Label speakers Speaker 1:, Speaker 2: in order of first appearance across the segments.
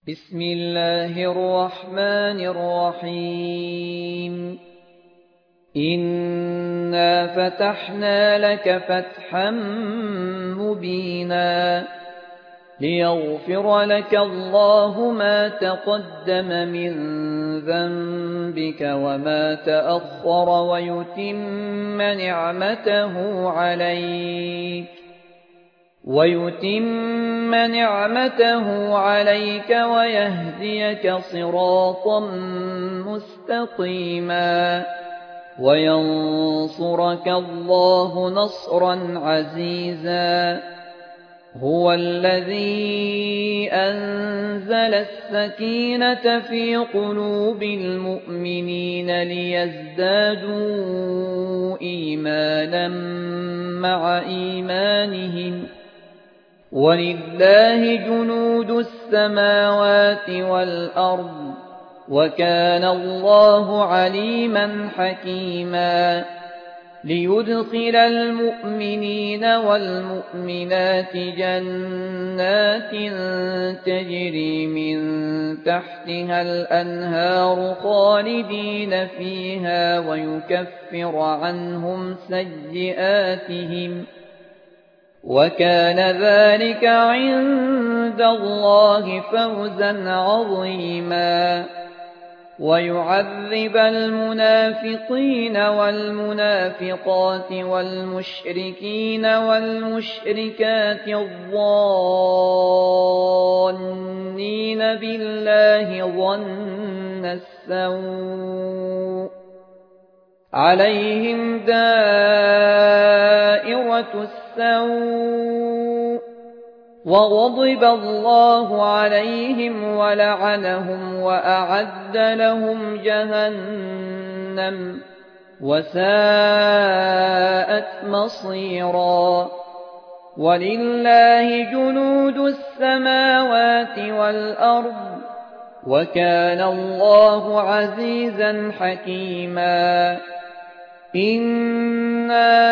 Speaker 1: بسم الله الرحمن الرحيم إنا فتحنا لك فتحا مبينا ليغفر لك الله ما تقدم من ذنبك وما تأخر ويتم نعمته عليك ويهديك صراطا مستقيما وينصرك الله نصرا عزيزا هو الذي أنزل السكينة في قلوب المؤمنين ليزدادوا إيمانا مع إيمانهم ولله جنود السماوات والأرض وكان الله عليما حكيما ليدخل المؤمنين والمؤمنات جنات تجري من تحتها الأنهار خالدين فيها ويكفر عنهم سيئاتهم وكان ذلك عند الله فوزا عظيما ويعذب المنافقين والمنافقات والمشركين والمشركات الظانين بالله ظن السوء عليهم دائرة السوء وغضب الله عليهم ولعنهم وأعد لهم جهنم وساءت مصيرا ولله جنود السماوات والأرض وكان الله عزيزا حكيما إنا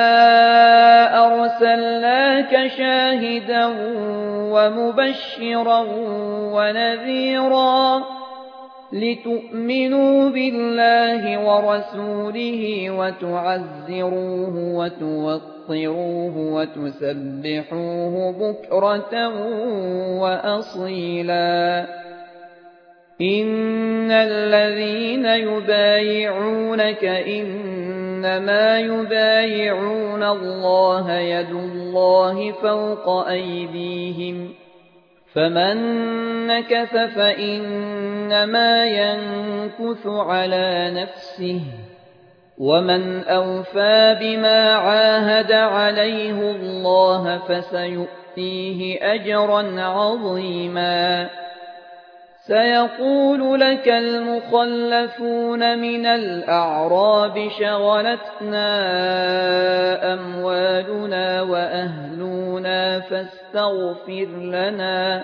Speaker 1: أرسلناك شاهدا ومبشرا ونذيرا لتؤمنوا بالله ورسوله وتعزروه وتوقروه وتسبحوه بكرة وأصيلا إن الذين يبايعونك إنما يبايعون الله يد الله فوق أيديهم فمن نكث فإنما ينكث على نفسه ومن أوفى بما عاهد عليه الله فسيؤتيه أجرا عظيما سيقول لك المخلفون من الأعراب شغلتنا أموالنا وأهلنا فاستغفر لنا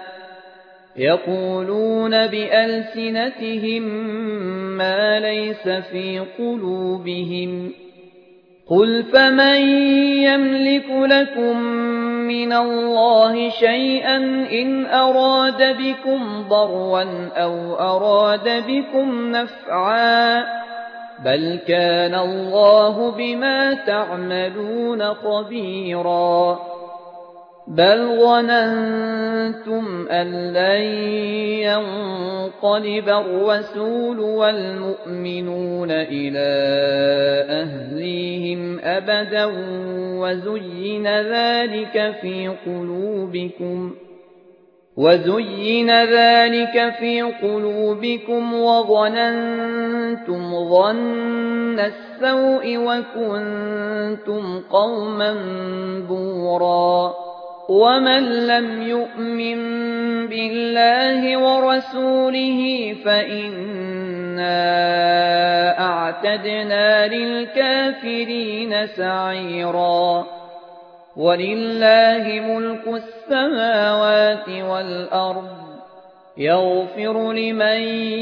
Speaker 1: يقولون بألسنتهم ما ليس في قلوبهم قل فمن يملك لكم من الله شيئا إن أراد بكم ضرا أو أراد بكم نفعا بل كان الله بما تعملون خبيرا بل ظننتم أن لن ينقلب الرسول والمؤمنون إلى أهليهم أبدا وزين ذلك في قلوبكم وظننتم ظن السوء وكنتم قوما بورا ومن لم يؤمن بالله ورسوله فإنا أعتدنا للكافرين سعيرا ولله ملك السماوات والأرض يغفر لمن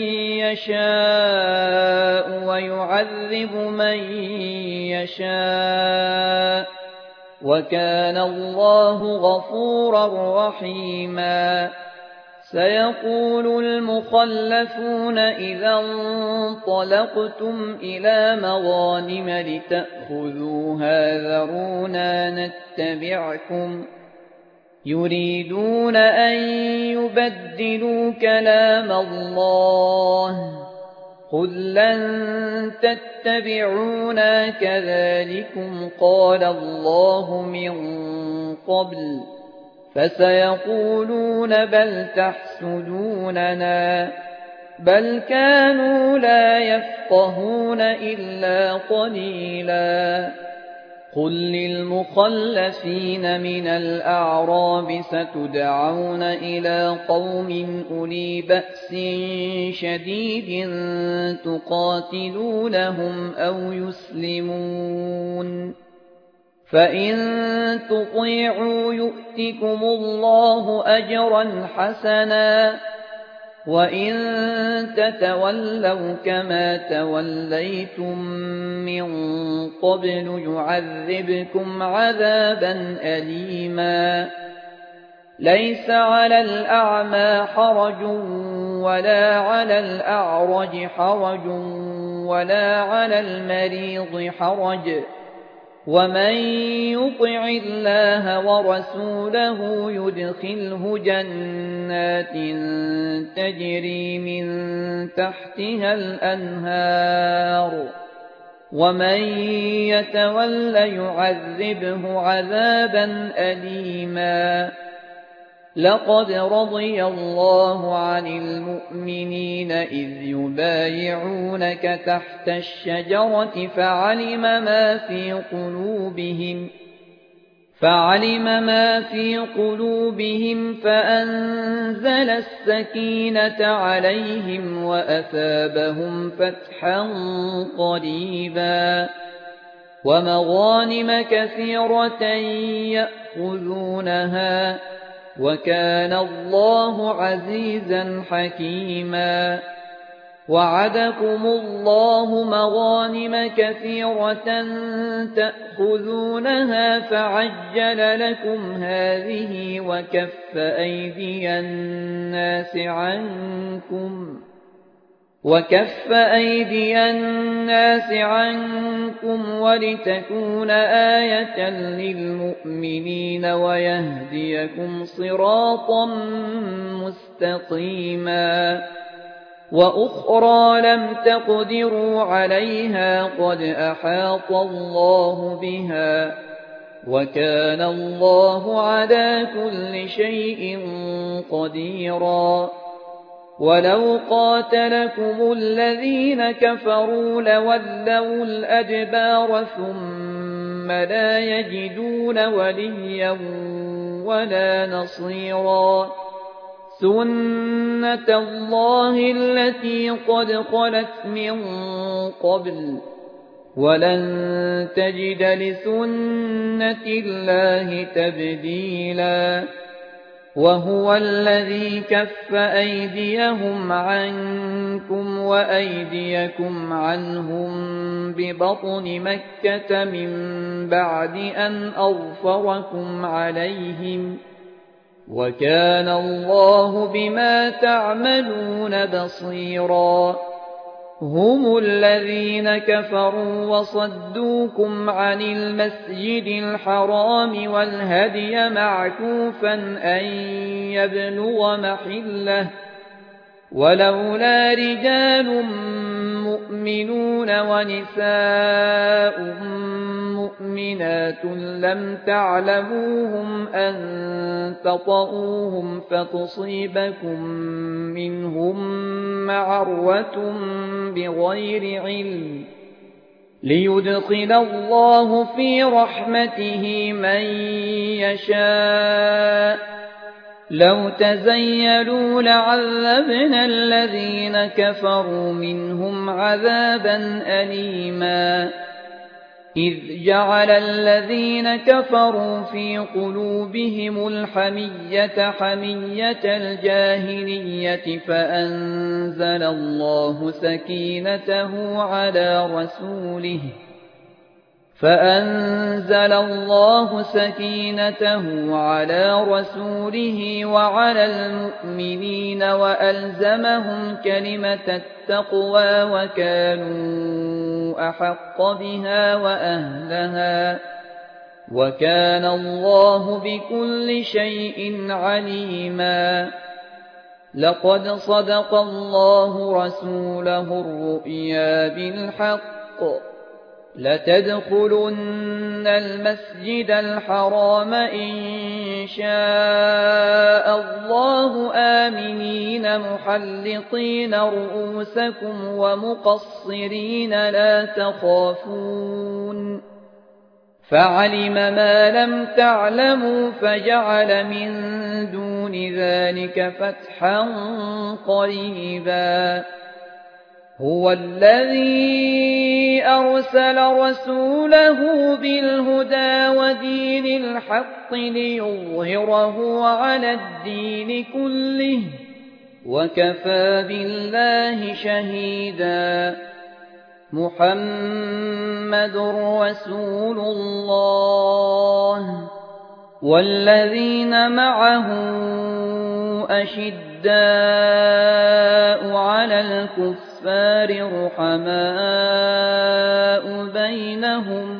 Speaker 1: يشاء ويعذب من يشاء وكان الله غفورا رحيما سيقول المخلفون إذا انطلقتم إلى مغانم لتأخذوها ذرونا نتبعكم يريدون أن يبدلوا كلام الله قل لن تتبعونا كذلكم قال الله من قبل فسيقولون بل تحسدوننا بل كانوا لا يفقهون إلا قليلا قل للمخلفين من الأعراب ستدعون إلى قوم أولي بأس شديد تقاتلونهم أو يسلمون فإن تطيعوا يؤتكم الله أجرا حسنا وإن تتولوا كما توليتم من قبل يعذبكم عذابا أليما ليس على الأعمى حرج ولا على الأعرج حرج ولا على المريض حرج ومن يطع الله ورسوله يدخله جنات تجري من تحتها الأنهار ومن يتول يعذبه عذابا أليما لقد رضي الله عن المؤمنين إذ يبايعونك تحت الشجرة فعلم ما في قلوبهم فأنزل السكينة عليهم وأثابهم فتحا قريبا ومغانم كثيرة يأخذونها وكان الله عزيزا حكيما وعدكم الله مغانم كثيرة تأخذونها فعجل لكم هذه وكف أيدي الناس عنكم ولتكون آية للمؤمنين ويهديكم صراطا مستقيما وأخرى لم تقدروا عليها قد أحاط الله بها وكان الله على كل شيء قديرا ولو قاتلكم الذين كفروا لولوا الأدبار ثم لا يجدون وليا ولا نصيرا سنة الله التي قد خلت من قبل ولن تجد لسنة الله تبديلا وهو الذي كف أيديهم عنكم وأيديكم عنهم ببطن مكة من بعد أن أظفركم عليهم وكان الله بما تعملون بصيرا هم الذين كفروا وصدوكم عن المسجد الحرام والهدي معكوفا أن يبلغ محله ولولا رجال مؤمنون ونساء مؤمنات لم تعلموهم أن تطؤوهم فتصيبكم منهم معرة بغير علم ليدخل الله في رحمته من يشاء لو تزيلوا لعذبنا الذين كفروا منهم عذابا أليما إذ جعل الذين كفروا في قلوبهم الحمية حمية الجاهلية فأنزل الله سكينته فأنزل الله سكينته على رسوله وعلى المؤمنين وألزمهم كلمة التقوى وكانوا أحق بها وأهلها وكان الله بكل شيء عليما. لقد صدق الله رسوله الرؤيا بالحق لتدخلن المسجد الحرام إن شاء الله آمنين محلقين رؤوسكم ومقصرين لا تخافون فعلم ما لم تعلموا فجعل من دون ذلك فتحا قريبا. هو الذي أرسل رسوله بالهدى ودين الحق ليظهره على الدين كله وكفى بالله شهيدا. محمد رسول الله والذين معه أشداء على الكفار رحماء بينهم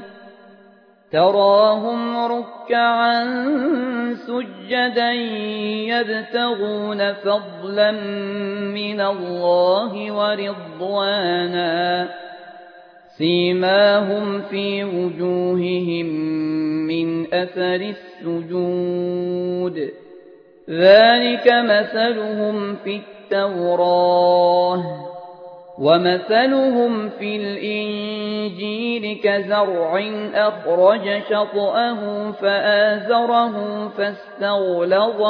Speaker 1: تراهم ركعا سجدا يبتغون فضلا من الله ورضوانا سيماهم في وجوههم من أثر السجود ذلك مثلهم في التوراة ومثلهم في الإنجيل كزرع أخرج شطأه فآزره فاستغلظ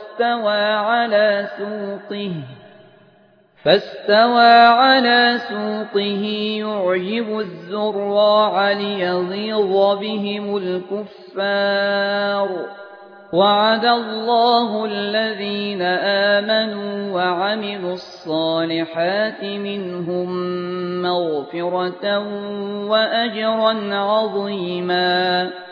Speaker 1: فاستوى على سوقه يعجب الزراع ليغيظ بهم الكفار. وعد الله الذين آمنوا وعملوا الصالحات منهم مغفرة وأجرا عظيما.